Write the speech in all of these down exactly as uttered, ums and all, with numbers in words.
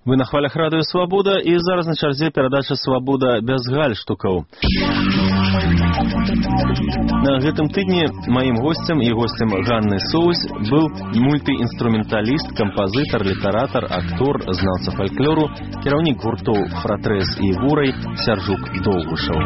Вы на хвалях радыё «Свабода» і зараз на чарзе перадача «Свабода» без гальштукаў. На гэтым тыдні маім госцем і госцем Ганны Соусь быў мультыінструменталіст, кампазітар, літаратар, актор, знаўца фальклору, кіраўнік гуртоў «Фратрэз» і «Вурай» Сяржук Доўгушаў.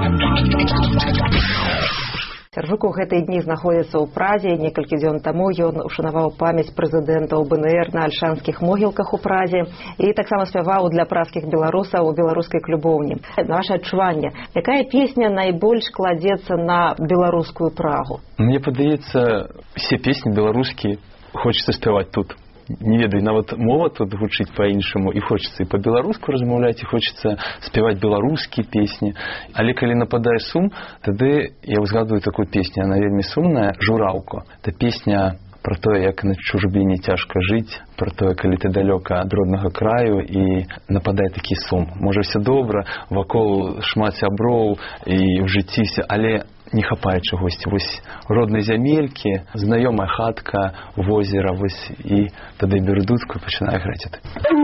Сяржук у гэтыя дні знаходзіцца ў Празе. Некалькі дзён таму ён ушанаваў памяць прэзідэнтаў БНР на альшанскіх могілках у Празе і таксама спяваў для празскіх беларусаў у беларускай клубоўні. На ваше адчуванне, якая песня найбольш кладзецца на беларускую Прагу? Мне падаецца, все песні беларускія хочется спяваць тут. Не ведаю, нават мова тут гучыць па-іншаму, і хочется і па-беларуску размаўляць, і хочется спяваць беларускія песні. Але калі нападае сум, тады я узгадываю такую песню, она вельмі сумная, «Жураўка». Это песня про тое, як на чужбіне цяжка жыць, про тое, калі ты далёка ад роднага краю і нападае такі сум. Можа, все добра, вакол шмат сяброў і ў жыцці все, але не хапае чагосьці. Вось роднай зямелькі, знаёмая хатка, возера, вось, і тады беру дудку і пачынаю граць это.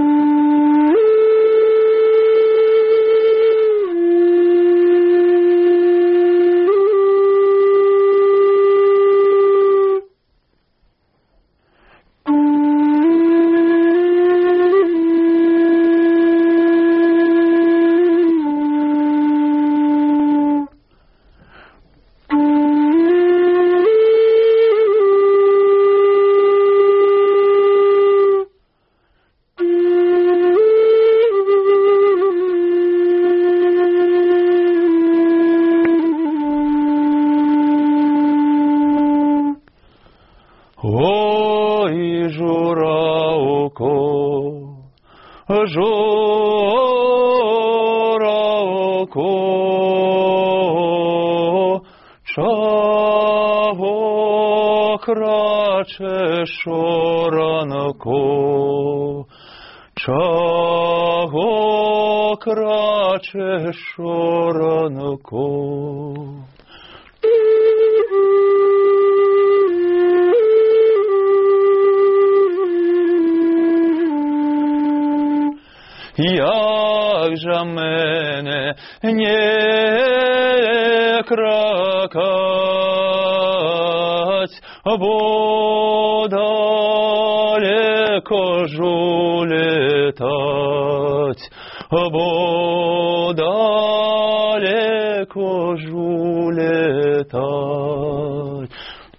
Ой, жураўко, жураўко, чаго крачеш ранку, чаго крачеш ранку. Як же мене не кракать, бо далеко жу летать, бо далеко жу летать.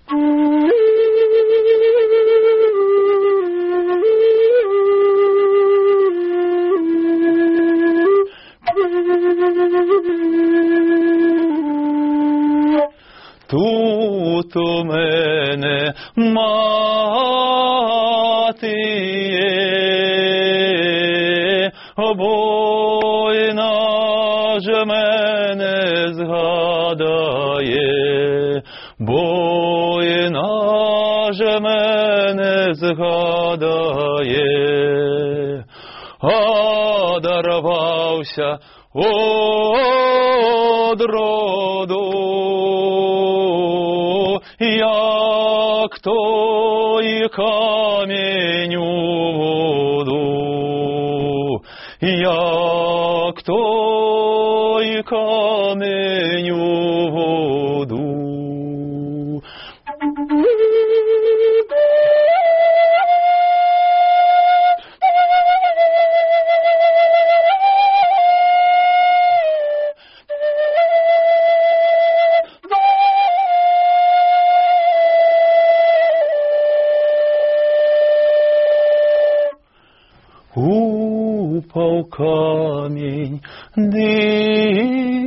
Тут у мене мати є, бойна ж мене згадає, бойна ж мене згадає. Одарвався од роду, як той камінь у воду, як той камінь у воду. Упав камінь, ди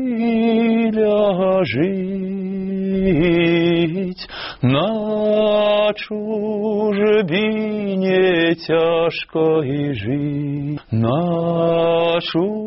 ляжить, на чужбине тяжко и жить, на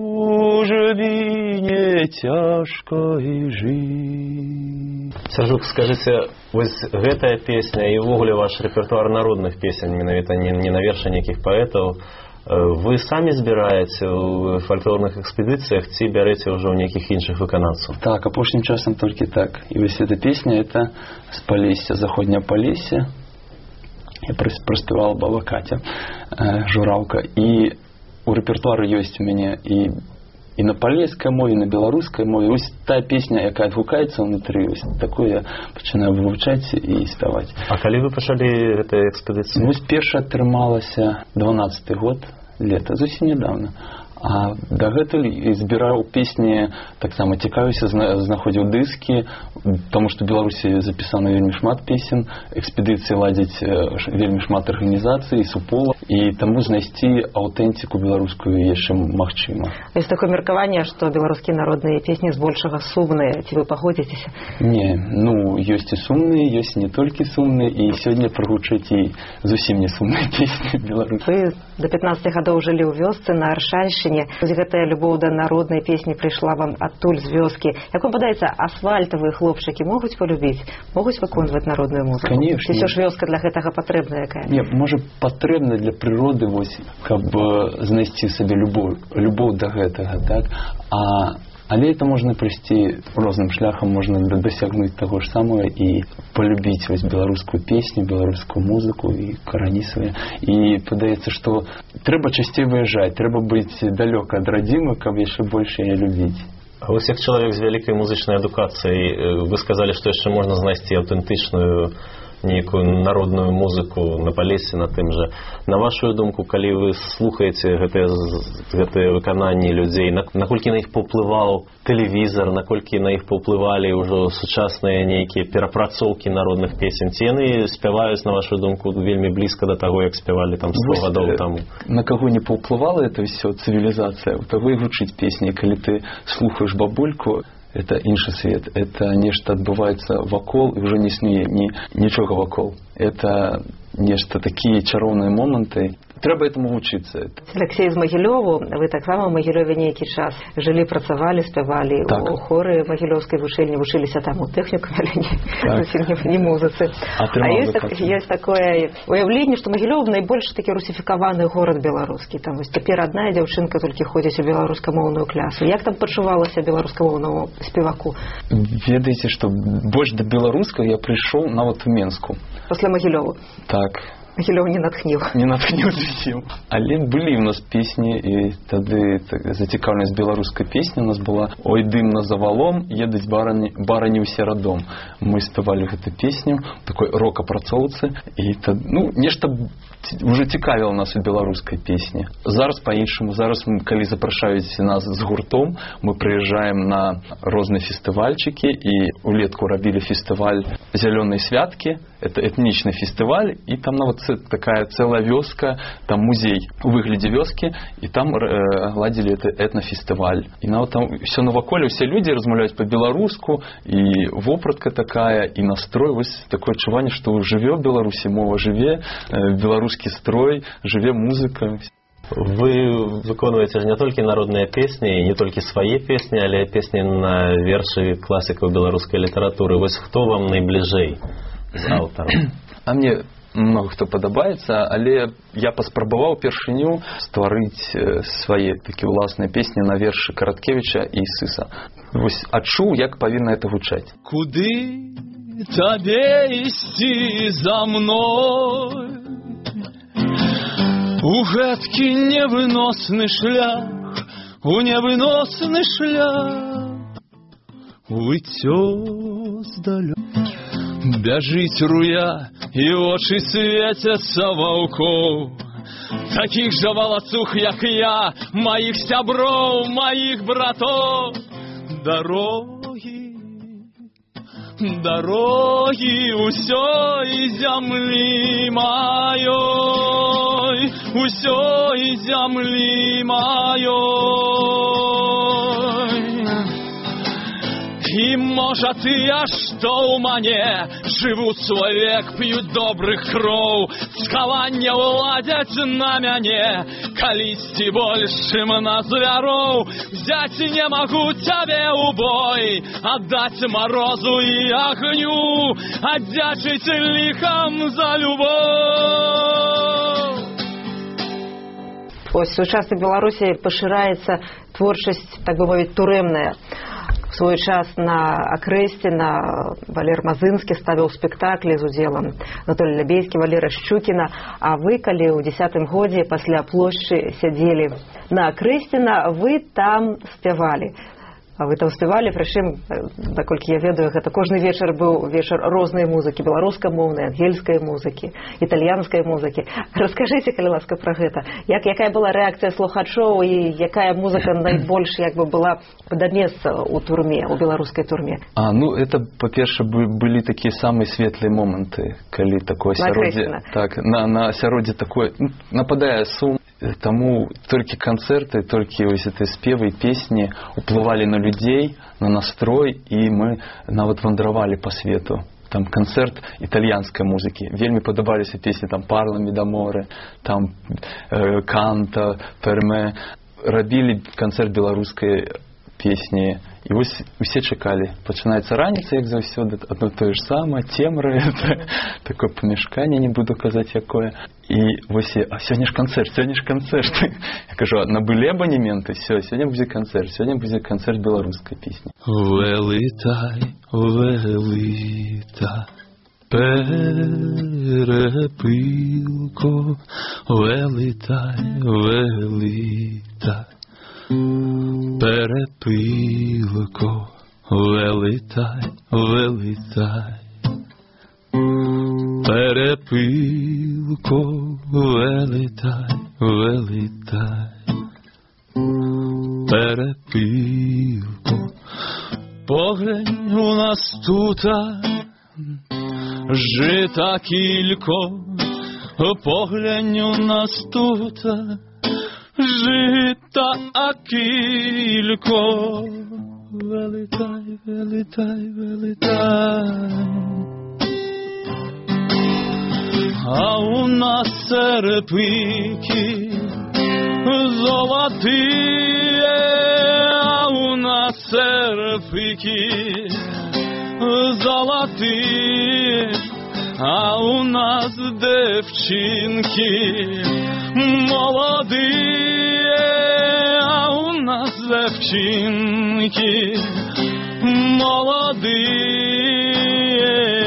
чужбине тяжко и жить. Сяржук, скажыце, вось гэтая песня і ўвогуле ваш рэпертуар народных песень, менавіта не, не на вершы нейкіх паэтаў, вы самі збіраеце ў фальклорных экспедыцыях ці бярэце ўжо ў нейкіх іншых выканаўцаў? Так, апошнім часам толькі так. І вось эта песня, это з Палесся, заходняе Палессе. Я праспявала баба Катя, э, жураўка. І у рэпертуары ёсць у мяне і і на палескай мове, і на беларускай мове. Вось тая песня, якая адгукаецца ўнутры, вось такую я пачынаю вывучаць і спяваць. А калі вы пачалі гэтую экспедыцыю? Вось першая атрымалася дванаццаты год, лета, зусім нядаўна. А дагэтуль збіраў песні, таксама цікавіўся, знаходзіў дыскі, таму што ў Беларусі запісана вельмі шмат песен, экспедыцыі ладзяць вельмі шмат арганізацый, супола, і таму знайсці аўтэнтыку беларускую яшчэ магчыма. Ёсць такое меркаванне, што беларускія народныя песні збольшага сумныя. Ці вы пагодзіцеся? Не, ну, ёсць і сумныя, ёсць не толькі сумныя, і сёння прагучаць і зусім не сумныя песні беларускія. Вы да пятнаццаці гадоў жылі ў вёсцы на Аршаншчыне. Гэтая любоў да народнай песні прыйшла вам адтуль з вёскі. Як вам падаецца, асфальтавыя хлопчыкі могуць палюбіць, могуць выконваць народную музыку? Конечно. Ці ўсё ж вёска для гэтага патрэбная якая? Не, можа, патрэбна для прыроды, вось, каб знайсці сабе любоў, любоў да гэтага, так? А але это можна прыйсці розным шляхам, можна дасягнуць таго ж самага і полюбіць вось беларускую песню, беларускую музыку і карані свае. І падаецца, што трэба часцей выязджаць, трэба быць далёка ад радзімы, каб яшчэ больш яе любіць. А вось як чалавек з вялікай музычнай адукацыяй, вы сказалі, што яшчэ можна знайсці аўтэнтычную нейкую народную музыку на Палесе, на тым жа. На вашу думку, калі вы слухаеце гэтыя, гэтыя выкананні людзей, наколькі на іх паўплываў тэлевізар, наколькі на іх паўплывалі ўжо сучасныя нейкія перапрацоўкі народных песен, ці яны спяваюць, на вашу думку, вельмі блізка да таго, як спявалі там сто гадоў таму? На каго не паўплывала это ўсё цывілізацыя, у таго і гучыць песні. Калі ты слухаеш бабульку, это іншы свет, это нешта адбываецца вакол, і ўжо не існуе ні, нічога вакол. Это нешта такія чароўныя моманты. Трэба этому вучыцца. Алексей з Магілёву, вы таксама ў Магілёве нейкі час жылі, працавалі, спявалі так. У хоры магілёўскай вучэльні, вучыліся там у тэхнікуме, але не, так. не музыцы. А ёсць, так, ёсць такое уяўленне, што Магілёў найбольш такі русіфікаваны горад беларускі. Там вось цяпер адна дзяўчынка толькі ходзіць у беларускамоўную клясу. Як там пачувалася беларускамоўнаму спеваку? Ведаеце, што больш да беларускага я прыйшоў нават у Менску. Пасля Магілёву? Так. Магілёў не натхніў. Не натхніў зусім. Але былі ў нас песні, і тады так, зацікаўленасць беларускай песні у нас была «Ой, дым на завалом, едуць барані, барані ўсе радом». Мы спявалі гэту песню, такой рок-апрацоўцы, і тад, ну, нешта уже цікавіла нас у беларускай песні. Зараз па-іншаму, зараз, калі запрашаюць нас з гуртом, мы прыязджаем на розныя фестывальчыкі, і улетку рабілі фестываль «Зялёныя святкі», это этнічны фестываль, і там нават такая цэлая вёска, там музей у выглядзе вёскі, і там э, ладзілі это этнафестываль. І нават там ўсё наваколе, усе людзі размаўляюць па-беларуску, і вопратка такая, і настрой, вось такое адчуванне, што жыве ў Беларусі мова, жыве э, беларускі строй, жыве музыка. Вы выконваеце ж не толькі народныя песні, не толькі свае песні, але песні на вершы класікаў беларускай літаратуры. Вось хто вам найбліжэй з аўтарам? А мне много хто падабаецца, але я паспрабаваў першыню стварыць свае такія ўласныя песні на вершы Караткевіча і Сыса. Вось адчуў, як павінна это гучаць. Куды табе ісці за мной? У гэткі невыносны шлях, у невыносны шлях, выцё здалёк. Бяжыць руя, і очы свецяцца ваўкоў, такіх жа валацух, як я, маіх сяброў, маіх братоў. Дарогі, дарогі ўсёй зямлі маёй, усёй зямлі маёй. І можа тыя, што ў мане жывуць свой век, п'юць добрых кроў, скаванне ўладзяць на мяне, калісьці больш, чым на звяроў. Взяць не магу цябе ў бой, аддаць марозу і агню, аддзячыць ліхам за любоў. Ось у сучаснай Беларусі пашыраецца творчасць, так бы мовіць, турэмная. У свой час на Акрэсціна Валер Мазынскі ставіў спектаклі з удзелам Анатолія Лябейскі, Валера Шчукіна, а вы, калі ў дзесятым годзе пасля плошчы сядзелі на Акрэсціна, вы там спявалі. А вы там спявалі, прычым, наколькі я ведаю, гэта кожны вечар быў вечар рознай музыкі, беларускамоўнай, ангельскай музыкі, італьянскай музыкі. Раскажыце, калі ласка, пра гэта. Як, якая была рэакцыя слухачоў і якая музыка найбольш як бы была да месца ў турме, у беларускай турме? А, ну, это, па-перша, былі такія самыя светлыя моманты, калі такое асяроддзе... Так, на, на асяроддзе такое... Нападае сум. Таму толькі канцэрты, толькі вось эти спевы і песні уплывалі на людзей, на настрой, і мы нават вандравалі па свету. Там канцэрт італьянскай музыкі. Вельмі падабаліся песні там «Parlami d'amore», там э, «Canto per me». Рабілі канцэрт беларускай песні. І вось усе чакалі. Пачынаецца раніца, як заўсёды, адно тое ж самае, цемра, такое памяшканне, не буду казаць якое. І вось, а сёння ж канцэрт, сёння ж канцэрт. Я кажу, набылі абанементы, всё, сёння будзе канцэрт, сёння будзе канцэрт беларускай песні. Велитай, велитай, перепилко, велитай, велитай. Перепилко, велитай, велитай. Перепилко, велитай, велитай. Перепилко, поглянь, у нас тута жита кілько, поглянь, у нас тута жита кілько. Велитай, велитай, велитай. А у нас серпики золотые, а у нас серпики золотые, а у нас девчинки молодые, а у нас девчинки молодые.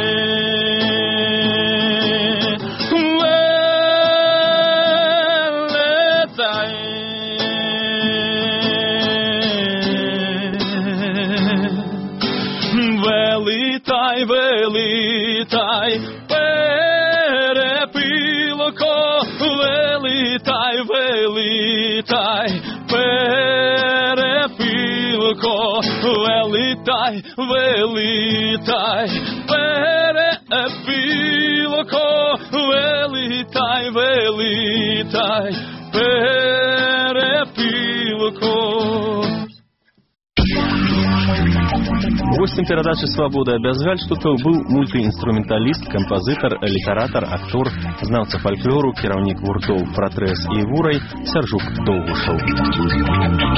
Велитай, велитай, перепилко, велитай, велитай, перепилко, велитай, велитай, перепилко, велитай, велитай, перепилко. Гостем передачи «Свобода без галстуков» был мультиинструменталист, композитор, литератор, актор, знавца фольклору, кіраўнік гуртоў «Фратрэс» і «Вурай» Сяржук Довгушаў.